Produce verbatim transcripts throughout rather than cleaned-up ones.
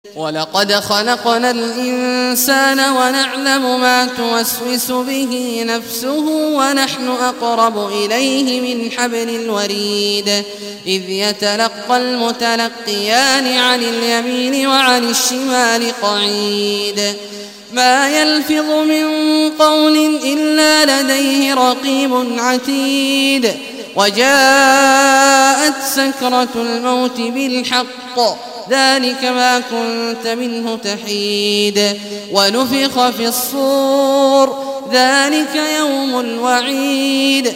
ولقد خلقنا الإنسان ونعلم ما توسوس به نفسه ونحن أقرب إليه من حبل الوريد إذ يتلقى المتلقيان عن اليمين وعن الشمال قعيد ما يلفظ من قول إلا لديه رقيب عتيد وجاءت سكرة الموت بالحق ذلك ما كنت منه تحيد ونفخ في الصور ذلك يوم الوعيد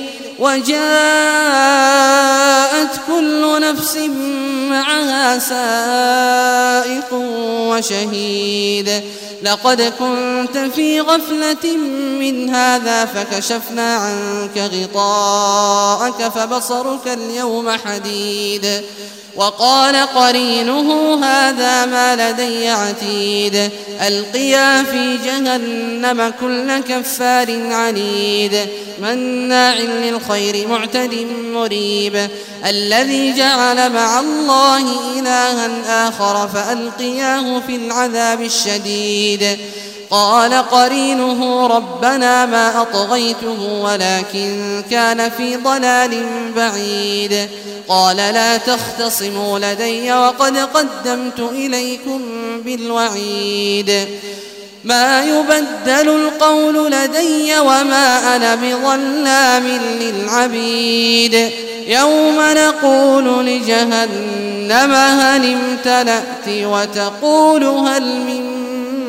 وجاءت كل نفس معها سائق وشهيد لقد كنت في غفلة من هذا فكشفنا عنك غطاءك فبصرك اليوم حديد وقال قرينه هذا ما لدي عتيد ألقيا في جهنم كل كفار عنيد مناع للخير معتد مريب الذي جعل مع الله إلها آخر فألقياه في العذاب الشديد قال قرينه ربنا ما أطغيته ولكن كان في ضلال بعيد قال لا تختصموا لدي وقد قدمت إليكم بالوعيد ما يبدل القول لدي وما أنا بظلام للعبيد يوم نقول لجهنم هل امتلأت وتقول هل من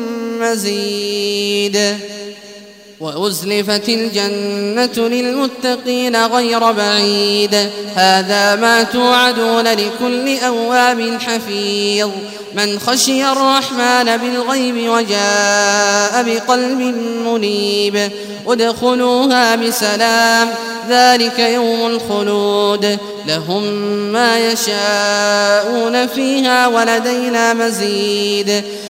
مزيد وأزلفت الجنة للمتقين غير بعيد هذا ما توعدون لكل أواب حفيظ من خشي الرحمن بالغيب وجاء بقلب منيب ادخلوها بسلام ذلك يوم الخلود لهم ما يشاءون فيها ولدينا مزيد